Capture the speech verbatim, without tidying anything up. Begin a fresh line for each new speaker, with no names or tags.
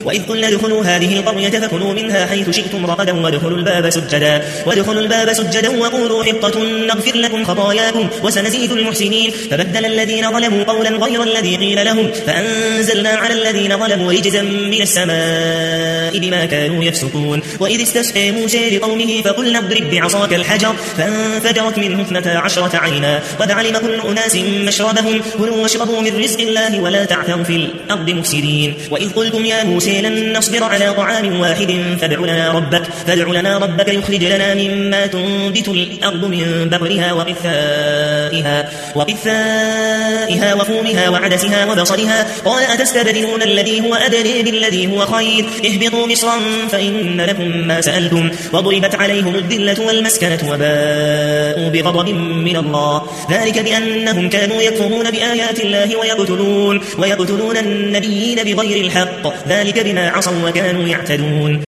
وإذ قلنا ادخلوا هذه القرية فكلوا منها حيث شئتم رغدا وادخلوا الباب سجدا وادخلوا الباب سجدا وقولوا حطة نغفر لكم خطاياكم وسنزيد المحسنين فبدل الذين ظلموا قولا غير الذي قيل لهم فأنزلنا على الذين ظلموا رجزا من السماء بما كانوا يفسقون. وإذ استسقى موسى لقومه فقلنا اضرب بعصاك الحجر فانفجرت منه اثنتا عشرة عينا قد علم كل أناس مشربهم كلوا واشربوا من رزق الله ولا تعثوا في الأرض مفسدين. وإذ قلتم يا موسى لن نصبر على طعام واحد فادع لنا ربك فادع لنا ربك يخرج لنا مما تنبت الأرض من بقرها وقثائها وقثائها وفومها وعدسها وبصلها قال أتستبدلون الذي هو أدنى بالذي هو خير اهبطوا مصرا فإن لكم ما سألتم وضربت عليهم الذلة والمسكنة وباءوا بغضب من الله ذلك بأنهم كانوا يكفرون بآيات الله ويقتلون ويقتلون النبيين بغير الحق ذلك بما عصوا وكانوا يعتدون.